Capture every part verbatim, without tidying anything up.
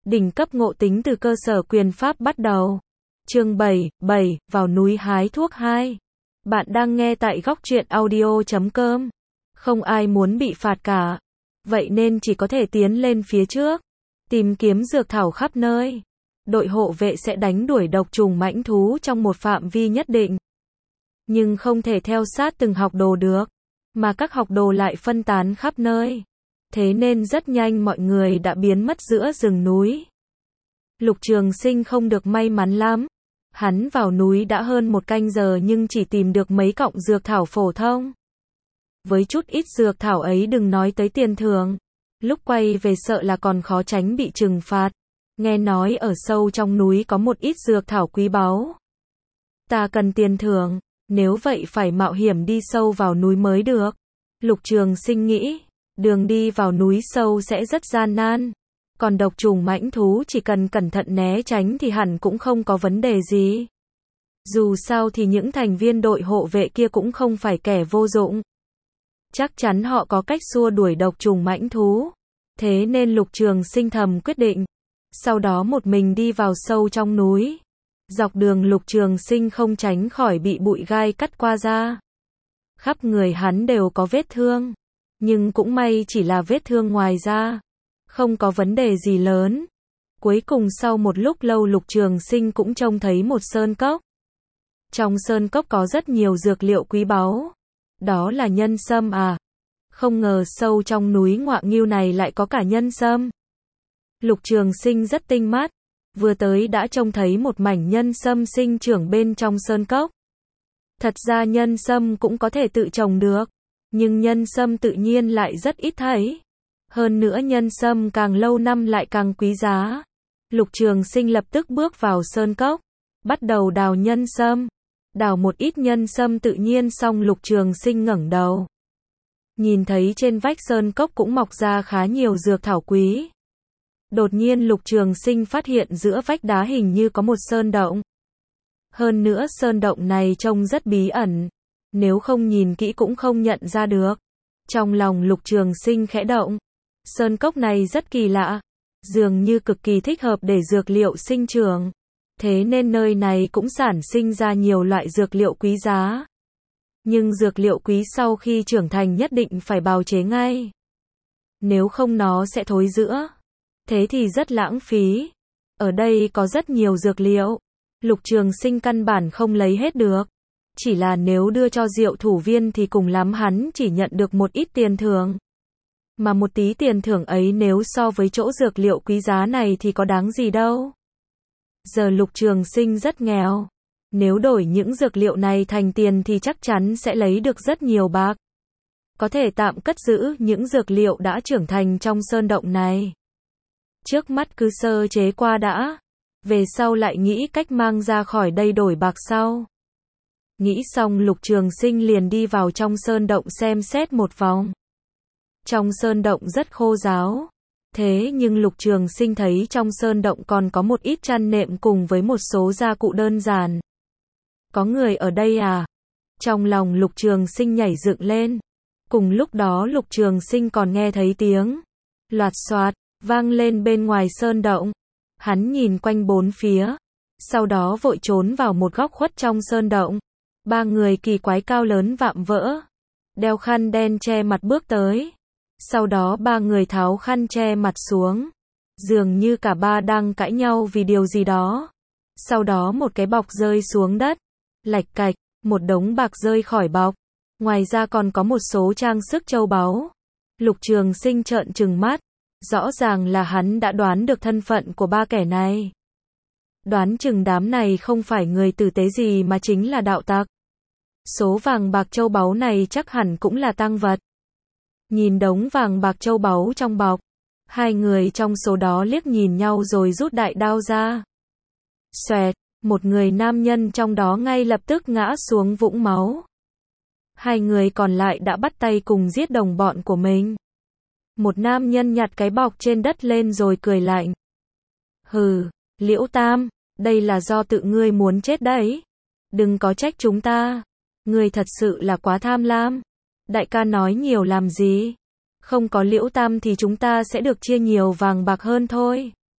Đỉnh cấp ngộ tính từ cơ sở quyền pháp bắt đầu. Chương bảy, bảy, vào núi hái thuốc hai. Bạn đang nghe tại góc truyện audio chấm com. Không ai muốn bị phạt cả. Vậy nên chỉ có thể tiến lên phía trước. Tìm kiếm dược thảo khắp nơi. Đội hộ vệ sẽ đánh đuổi độc trùng mãnh thú trong một phạm vi nhất định. Nhưng không thể theo sát từng học đồ được. Mà các học đồ lại phân tán khắp nơi. Thế nên rất nhanh mọi người đã biến mất giữa rừng núi. Lục Trường Sinh không được may mắn lắm. Hắn vào núi đã hơn một canh giờ nhưng chỉ tìm được mấy cọng dược thảo phổ thông. Với chút ít dược thảo ấy đừng nói tới tiền thưởng. Lúc quay về sợ là còn khó tránh bị trừng phạt. Nghe nói ở sâu trong núi có một ít dược thảo quý báu. Ta cần tiền thưởng, nếu vậy phải mạo hiểm đi sâu vào núi mới được. Lục Trường Sinh nghĩ, đường đi vào núi sâu sẽ rất gian nan. Còn độc trùng mãnh thú chỉ cần cẩn thận né tránh thì hẳn cũng không có vấn đề gì. Dù sao thì những thành viên đội hộ vệ kia cũng không phải kẻ vô dụng. Chắc chắn họ có cách xua đuổi độc trùng mãnh thú. Thế nên Lục Trường Sinh thầm quyết định. Sau đó một mình đi vào sâu trong núi. Dọc đường Lục Trường Sinh không tránh khỏi bị bụi gai cắt qua da. Khắp người hắn đều có vết thương. Nhưng cũng may chỉ là vết thương ngoài da. Không có vấn đề gì lớn. Cuối cùng sau một lúc lâu Lục Trường Sinh cũng trông thấy một sơn cốc. Trong sơn cốc có rất nhiều dược liệu quý báu. Đó là nhân sâm à? Không ngờ sâu trong núi Ngoạ Nghiêu này lại có cả nhân sâm. Lục Trường Sinh rất tinh mắt. Vừa tới đã trông thấy một mảnh nhân sâm sinh trưởng bên trong sơn cốc. Thật ra nhân sâm cũng có thể tự trồng được. Nhưng nhân sâm tự nhiên lại rất ít thấy. Hơn nữa nhân sâm càng lâu năm lại càng quý giá. Lục Trường Sinh lập tức bước vào sơn cốc. Bắt đầu đào nhân sâm. Đào một ít nhân sâm tự nhiên xong Lục Trường Sinh ngẩng đầu. Nhìn thấy trên vách sơn cốc cũng mọc ra khá nhiều dược thảo quý. Đột nhiên Lục Trường Sinh phát hiện giữa vách đá hình như có một sơn động. Hơn nữa sơn động này trông rất bí ẩn. Nếu không nhìn kỹ cũng không nhận ra được. Trong lòng Lục Trường Sinh khẽ động. Sơn cốc này rất kỳ lạ. Dường như cực kỳ thích hợp để dược liệu sinh trưởng. Thế nên nơi này cũng sản sinh ra nhiều loại dược liệu quý giá. Nhưng dược liệu quý sau khi trưởng thành nhất định phải bào chế ngay. Nếu không nó sẽ thối rữa. Thế thì rất lãng phí. Ở đây có rất nhiều dược liệu. Lục Trường Sinh căn bản không lấy hết được. Chỉ là nếu đưa cho Diệu Thủ Viên thì cùng lắm hắn chỉ nhận được một ít tiền thưởng. Mà một tí tiền thưởng ấy nếu so với chỗ dược liệu quý giá này thì có đáng gì đâu. Giờ Lục Trường Sinh rất nghèo. Nếu đổi những dược liệu này thành tiền thì chắc chắn sẽ lấy được rất nhiều bạc. Có thể tạm cất giữ những dược liệu đã trưởng thành trong sơn động này. Trước mắt cứ sơ chế qua đã. Về sau lại nghĩ cách mang ra khỏi đây đổi bạc sau. Nghĩ xong Lục Trường Sinh liền đi vào trong sơn động xem xét một vòng. Trong sơn động rất khô ráo. Thế nhưng Lục Trường Sinh thấy trong sơn động còn có một ít chăn nệm cùng với một số gia cụ đơn giản. Có người ở đây à? Trong lòng Lục Trường Sinh nhảy dựng lên. Cùng lúc đó Lục Trường Sinh còn nghe thấy tiếng loạt xoạt vang lên bên ngoài sơn động. Hắn nhìn quanh bốn phía. Sau đó vội trốn vào một góc khuất trong sơn động. Ba người kỳ quái cao lớn vạm vỡ. Đeo khăn đen che mặt bước tới. Sau đó ba người tháo khăn che mặt xuống. Dường như cả ba đang cãi nhau vì điều gì đó. Sau đó một cái bọc rơi xuống đất. Lạch cạch, một đống bạc rơi khỏi bọc. Ngoài ra còn có một số trang sức châu báu. Lục Trường Sinh trợn trừng mắt. Rõ ràng là hắn đã đoán được thân phận của ba kẻ này. Đoán chừng đám này không phải người tử tế gì mà chính là đạo tặc. Số vàng bạc châu báu này chắc hẳn cũng là tang vật. Nhìn đống vàng bạc châu báu trong bọc. Hai người trong số đó liếc nhìn nhau rồi rút đại đao ra. Xoẹt, một người nam nhân trong đó ngay lập tức ngã xuống vũng máu. Hai người còn lại đã bắt tay cùng giết đồng bọn của mình. Một nam nhân nhặt cái bọc trên đất lên rồi cười lạnh. Hừ, Liễu Tam, đây là do tự ngươi muốn chết đấy. Đừng có trách chúng ta. Ngươi thật sự là quá tham lam. Đại ca nói nhiều làm gì? Không có Liễu Tam thì chúng ta sẽ được chia nhiều vàng bạc hơn thôi.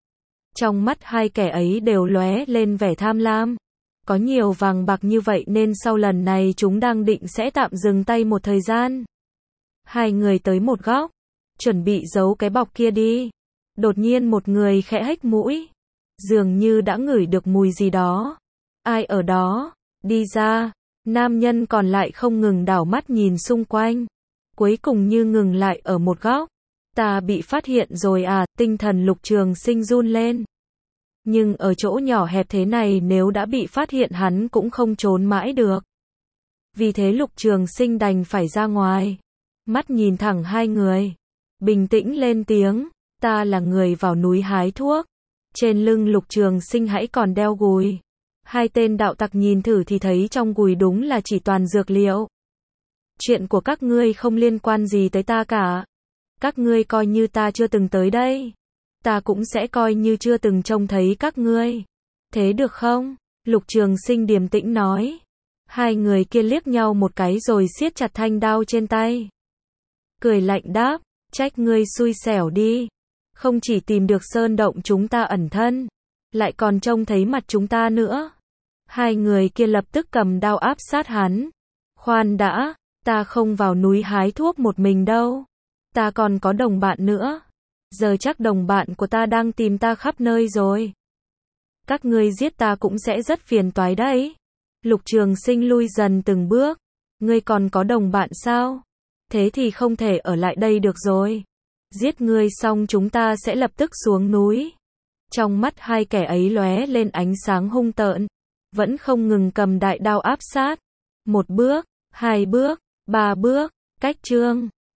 Trong mắt hai kẻ ấy đều lóe lên vẻ tham lam. Có nhiều vàng bạc như vậy nên sau lần này chúng đang định sẽ tạm dừng tay một thời gian. Hai người tới một góc, chuẩn bị giấu cái bọc kia đi. Đột nhiên một người khẽ hếch mũi, dường như đã ngửi được mùi gì đó. Ai ở đó? Đi ra. Nam nhân còn lại không ngừng đảo mắt nhìn xung quanh, cuối cùng như ngừng lại ở một góc. Ta bị phát hiện rồi à, tinh thần Lục Trường Sinh run lên. Nhưng ở chỗ nhỏ hẹp thế này nếu đã bị phát hiện hắn cũng không trốn mãi được. Vì thế Lục Trường Sinh đành phải ra ngoài. Mắt nhìn thẳng hai người, bình tĩnh lên tiếng, ta là người vào núi hái thuốc. Trên lưng Lục Trường Sinh hãy còn đeo gùi. Hai tên đạo tặc nhìn thử thì thấy trong gùi đúng là chỉ toàn dược liệu. Chuyện của các ngươi không liên quan gì tới ta cả. Các ngươi coi như ta chưa từng tới đây. Ta cũng sẽ coi như chưa từng trông thấy các ngươi. Thế được không? Lục Trường Sinh điềm tĩnh nói. Hai người kia liếc nhau một cái rồi siết chặt thanh đao trên tay. Cười lạnh đáp, trách ngươi xui xẻo đi. Không chỉ tìm được sơn động chúng ta ẩn thân, lại còn trông thấy mặt chúng ta nữa. Hai người kia lập tức cầm đao áp sát hắn. Khoan đã, ta không vào núi hái thuốc một mình đâu. Ta còn có đồng bạn nữa. Giờ chắc đồng bạn của ta đang tìm ta khắp nơi rồi. Các ngươi giết ta cũng sẽ rất phiền toái đấy. Lục Trường Sinh lui dần từng bước. Ngươi còn có đồng bạn sao? Thế thì không thể ở lại đây được rồi. Giết ngươi xong chúng ta sẽ lập tức xuống núi. Trong mắt hai kẻ ấy lóe lên ánh sáng hung tợn, vẫn không ngừng cầm đại đao áp sát. Một bước, hai bước, ba bước, cách chương